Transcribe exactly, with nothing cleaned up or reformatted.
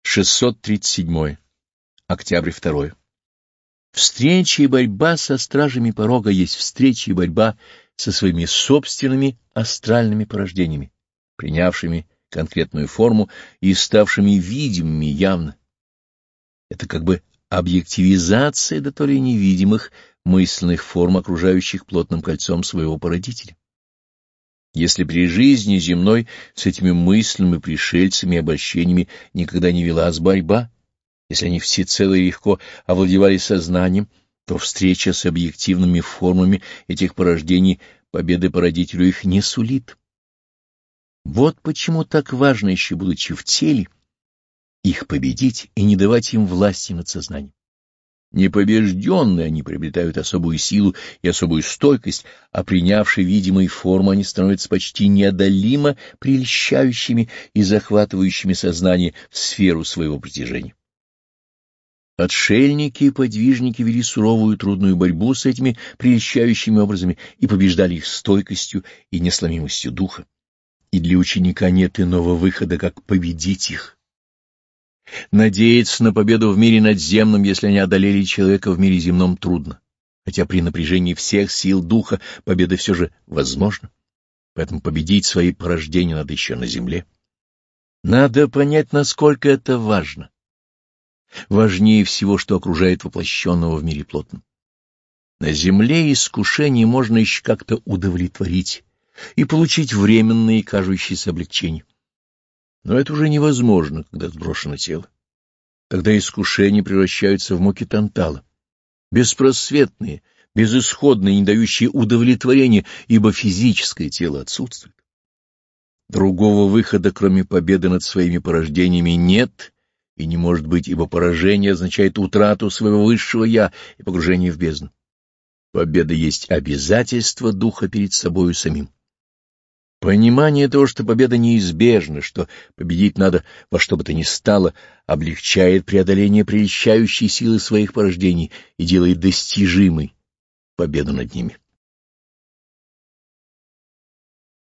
шестьсот тридцать седьмое. Октябрь второй. Встреча и борьба со стражами порога есть встреча и борьба со своими собственными астральными порождениями, принявшими конкретную форму и ставшими видимыми явно. Это как бы объективизация до то ли невидимых мысленных форм, окружающих плотным кольцом своего породителя. Если при жизни земной с этими мыслями, пришельцами и обольщениями никогда не велась борьба, если они всецело и легко овладевали сознанием, то встреча с объективными формами этих порождений победы породителю их не сулит. Вот почему так важно, еще будучи в теле, их победить и не давать им власти над сознанием. Непобежденные они приобретают особую силу и особую стойкость, а принявшие видимые формы они становятся почти неодолимо прельщающими и захватывающими сознание в сферу своего притяжения. Отшельники и подвижники вели суровую трудную борьбу с этими прельщающими образами и побеждали их стойкостью и несломимостью духа. И для ученика нет иного выхода, как победить их. Надеяться на победу в мире надземном, если они одолели человека в мире земном, трудно, хотя при напряжении всех сил духа победа все же возможна. Поэтому победить свои порождения надо еще на земле. Надо понять, насколько это важно. Важнее всего, что окружает воплощенного в мире плотном. На земле искушение можно еще как-то удовлетворить и получить временное и кажущееся облегчение. Но это уже невозможно, когда сброшено тело. Тогда искушения превращаются в муки тантала, беспросветные, безысходные, не дающие удовлетворения, ибо физическое тело отсутствует. Другого выхода, кроме победы над своими порождениями, нет и не может быть, ибо поражение означает утрату своего высшего «я» и погружение в бездну. Победа есть обязательство духа перед собою самим. Понимание того, что победа неизбежна, что победить надо во что бы то ни стало, облегчает преодоление прельщающей силы своих порождений и делает достижимой победу над ними.